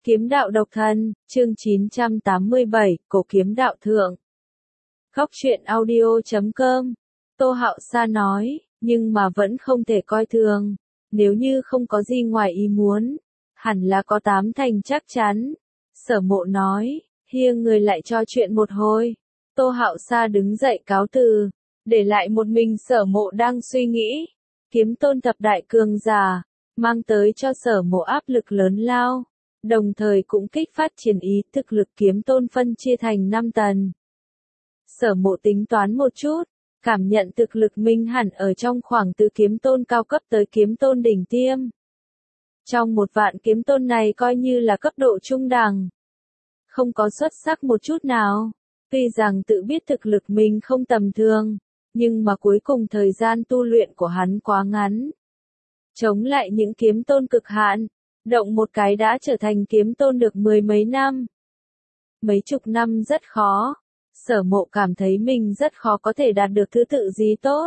Kiếm đạo độc thân, chương 987, Cổ kiếm đạo thượng. Góc truyện audio.com. Tô Hạo Sa nói, nhưng mà vẫn không thể coi thường. Nếu như không có gì ngoài ý muốn, hẳn là có 8 thành chắc chắn. Sở Mộ nói, hiêng người lại cho chuyện một hồi. Tô Hạo Sa đứng dậy cáo từ, để lại một mình Sở Mộ đang suy nghĩ. Kiếm tôn thập đại cường giả, mang tới cho Sở Mộ áp lực lớn lao. Đồng thời cũng kích phát triển ý thực lực kiếm tôn phân chia thành 5 tầng. Sở Mộ tính toán một chút, cảm nhận thực lực mình hẳn ở trong khoảng từ kiếm tôn cao cấp tới kiếm tôn đỉnh tiêm. Trong 1 vạn kiếm tôn này coi như là cấp độ trung đẳng. Không có xuất sắc một chút nào. Tuy rằng tự biết thực lực mình không tầm thường, nhưng mà cuối cùng thời gian tu luyện của hắn quá ngắn. Chống lại những kiếm tôn cực hạn, động một cái đã trở thành kiếm tôn được 10 mấy năm. Mấy chục năm rất khó. Sở Mộ cảm thấy mình rất khó có thể đạt được thứ tự gì tốt.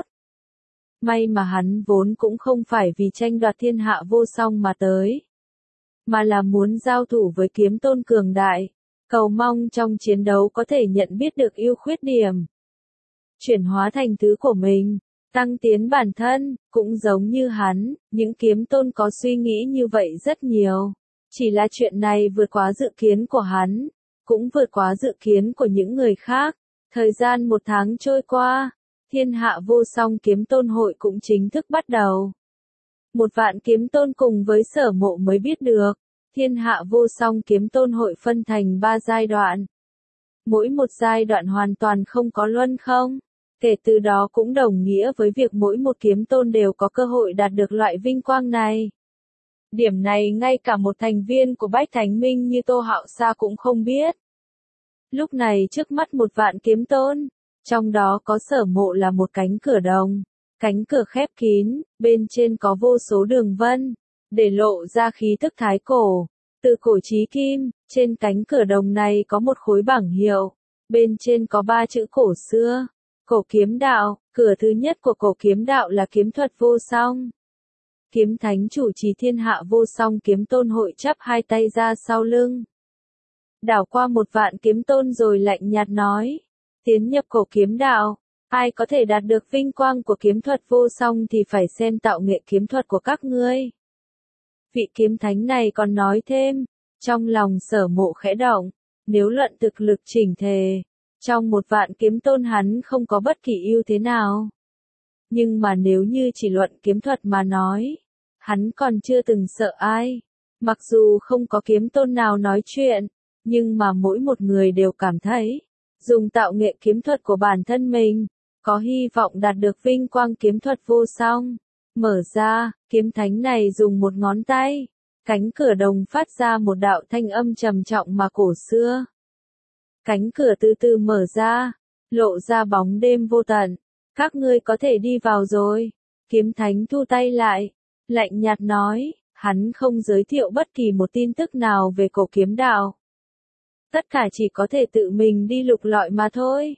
May mà hắn vốn cũng không phải vì tranh đoạt thiên hạ vô song mà tới, mà là muốn giao thủ với kiếm tôn cường đại, cầu mong trong chiến đấu có thể nhận biết được ưu khuyết điểm, chuyển hóa thành thứ của mình, tăng tiến bản thân. Cũng giống như hắn, những kiếm tôn có suy nghĩ như vậy rất nhiều. Chỉ là chuyện này vượt quá dự kiến của hắn, cũng vượt quá dự kiến của những người khác. Thời gian 1 tháng trôi qua, thiên hạ vô song kiếm tôn hội cũng chính thức bắt đầu. 1 vạn kiếm tôn cùng với Sở Mộ mới biết được, thiên hạ vô song kiếm tôn hội phân thành 3 giai đoạn. Mỗi một giai đoạn hoàn toàn không có luân không. Kể từ đó cũng đồng nghĩa với việc mỗi một kiếm tôn đều có cơ hội đạt được loại vinh quang này. Điểm này ngay cả một thành viên của Bách Thánh Minh như Tô Hạo Sa cũng không biết. Lúc này trước mắt 1 vạn kiếm tôn, trong đó có Sở Mộ là một cánh cửa đồng, cánh cửa khép kín, bên trên có vô số đường vân, để lộ ra khí tức thái cổ, từ cổ chí kim. Trên cánh cửa đồng này có một khối bảng hiệu, bên trên có 3 chữ cổ xưa. Cổ kiếm đạo. Cửa thứ nhất của cổ kiếm đạo là kiếm thuật vô song. Kiếm thánh chủ trì thiên hạ vô song kiếm tôn hội chắp 2 tay ra sau lưng, đảo qua 1 vạn kiếm tôn rồi lạnh nhạt nói, tiến nhập cổ kiếm đạo, ai có thể đạt được vinh quang của kiếm thuật vô song thì phải xem tạo nghệ kiếm thuật của các ngươi. Vị kiếm thánh này còn nói thêm, trong lòng Sở Mộ khẽ động, nếu luận thực lực chỉnh thể, trong 1 vạn kiếm tôn hắn không có bất kỳ ưu thế nào. Nhưng mà nếu như chỉ luận kiếm thuật mà nói, hắn còn chưa từng sợ ai. Mặc dù không có kiếm tôn nào nói chuyện, nhưng mà mỗi một người đều cảm thấy, dùng tạo nghệ kiếm thuật của bản thân mình, có hy vọng đạt được vinh quang kiếm thuật vô song. Mở ra, kiếm thánh này dùng một ngón tay, cánh cửa đồng phát ra một đạo thanh âm trầm trọng mà cổ xưa. Cánh cửa từ từ mở ra, lộ ra bóng đêm vô tận. Các ngươi có thể đi vào rồi. Kiếm thánh thu tay lại, lạnh nhạt nói, hắn không giới thiệu bất kỳ một tin tức nào về cổ kiếm đạo. Tất cả chỉ có thể tự mình đi lục lọi mà thôi.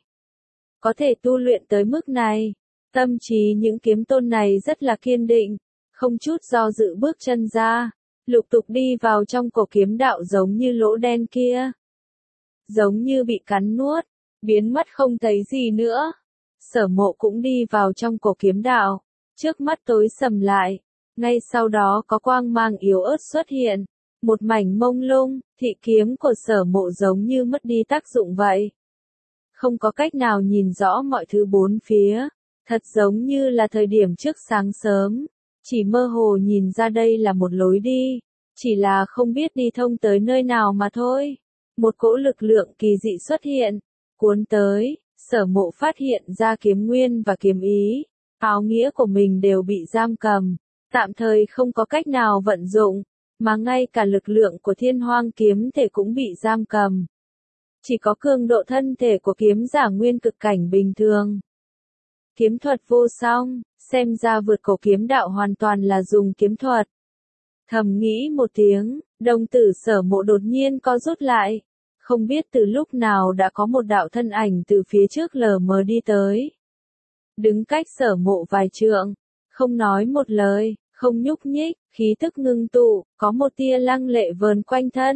Có thể tu luyện tới mức này, tâm trí những kiếm tôn này rất là kiên định, không chút do dự bước chân ra, lục tục đi vào trong cổ kiếm đạo giống như lỗ đen kia. Giống như bị cắn nuốt, biến mất không thấy gì nữa. Sở Mộ cũng đi vào trong cổ kiếm đạo, trước mắt tối sầm lại, ngay sau đó có quang mang yếu ớt xuất hiện, một mảnh mông lung, thị kiếm của Sở Mộ giống như mất đi tác dụng vậy. Không có cách nào nhìn rõ mọi thứ bốn phía, thật giống như là thời điểm trước sáng sớm, chỉ mơ hồ nhìn ra đây là một lối đi, chỉ là không biết đi thông tới nơi nào mà thôi. Một cỗ lực lượng kỳ dị xuất hiện, cuốn tới. Sở Mộ phát hiện ra kiếm nguyên và kiếm ý, áo nghĩa của mình đều bị giam cầm, tạm thời không có cách nào vận dụng, mà ngay cả lực lượng của thiên hoang kiếm thể cũng bị giam cầm. Chỉ có cường độ thân thể của kiếm giả nguyên cực cảnh bình thường. Kiếm thuật vô song, xem ra vượt cổ kiếm đạo hoàn toàn là dùng kiếm thuật. Thầm nghĩ một tiếng, đồng tử Sở Mộ đột nhiên co rút lại. Không biết từ lúc nào đã có một đạo thân ảnh từ phía trước lờ mờ đi tới. Đứng cách Sở Mộ vài trượng, không nói một lời, không nhúc nhích, khí tức ngưng tụ, có một tia lăng lệ vờn quanh thân.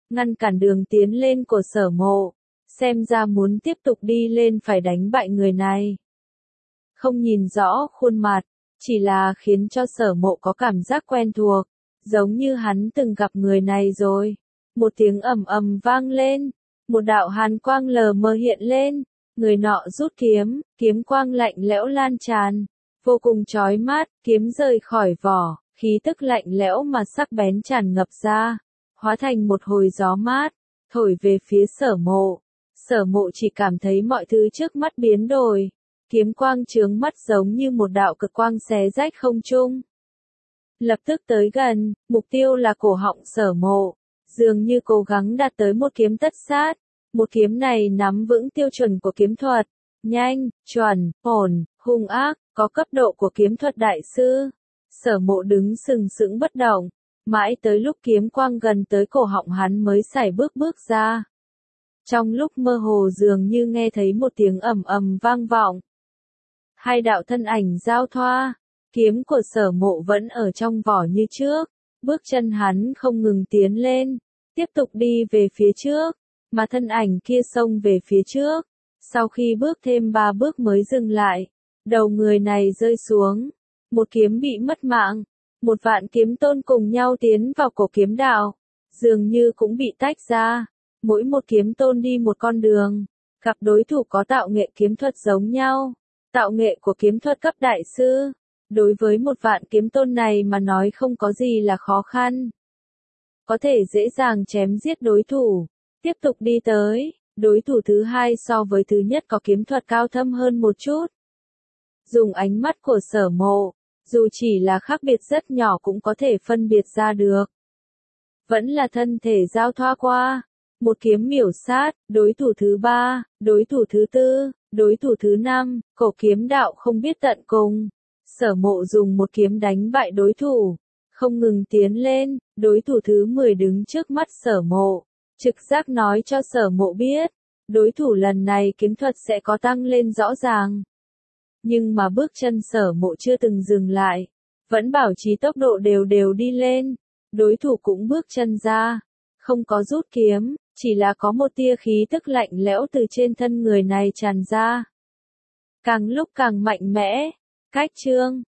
ngăn cản đường tiến lên của Sở Mộ. Xem ra muốn tiếp tục đi lên phải đánh bại người này. Không nhìn rõ khuôn mặt, chỉ là khiến cho Sở Mộ có cảm giác quen thuộc, giống như hắn từng gặp người này rồi. Một tiếng ầm ầm vang lên, một đạo hàn quang lờ mờ hiện lên, người nọ rút kiếm, kiếm quang lạnh lẽo lan tràn, vô cùng chói mắt, kiếm rời khỏi vỏ, khí tức lạnh lẽo mà sắc bén tràn ngập ra, hóa thành một hồi gió mát, thổi về phía Sở Mộ. Sở Mộ chỉ cảm thấy mọi thứ trước mắt biến đổi, kiếm quang chướng mắt giống như một đạo cực quang xé rách không trung. Lập tức tới gần, mục tiêu là cổ họng Sở Mộ, dường như cố gắng đạt tới một kiếm tất sát. Một kiếm này nắm vững tiêu chuẩn của kiếm thuật, nhanh, chuẩn, ổn, hung ác, có cấp độ của kiếm thuật đại sư. Sở Mộ đứng sừng sững bất động, mãi tới lúc kiếm quang gần tới cổ họng hắn mới sải bước ra. Trong lúc mơ hồ dường như nghe thấy một tiếng ầm ầm vang vọng. Hai đạo thân ảnh giao thoa, kiếm của Sở Mộ vẫn ở trong vỏ như trước, bước chân hắn không ngừng tiến lên, tiếp tục đi về phía trước, mà thân ảnh kia xông về phía trước. Sau khi bước thêm 3 bước mới dừng lại, đầu người này rơi xuống, một kiếm bị mất mạng, một vạn kiếm tôn cùng nhau tiến vào cổ kiếm đạo, dường như cũng bị tách ra, mỗi một kiếm tôn đi một con đường, gặp đối thủ có tạo nghệ kiếm thuật giống nhau, tạo nghệ của kiếm thuật cấp đại sư, đối với một vạn kiếm tôn này mà nói không có gì là khó khăn, có thể dễ dàng chém giết đối thủ. Tiếp tục đi tới, đối thủ thứ hai so với thứ nhất có kiếm thuật cao thâm hơn một chút. Dùng ánh mắt của Sở Mộ, dù chỉ là khác biệt rất nhỏ cũng có thể phân biệt ra được. Vẫn là thân thể giao thoa qua, một kiếm miểu sát, đối thủ thứ ba, đối thủ thứ tư, đối thủ thứ năm, cổ kiếm đạo không biết tận cùng. Sở Mộ dùng một kiếm đánh bại đối thủ, không ngừng tiến lên, đối thủ thứ 10 đứng trước mắt Sở Mộ. Trực giác nói cho Sở Mộ biết, đối thủ lần này kiếm thuật sẽ có tăng lên rõ ràng. Nhưng mà bước chân Sở Mộ chưa từng dừng lại, vẫn bảo trì tốc độ đều đi lên. Đối thủ cũng bước chân ra, không có rút kiếm, chỉ là có một tia khí tức lạnh lẽo từ trên thân người này tràn ra. Càng lúc càng mạnh mẽ, cách chương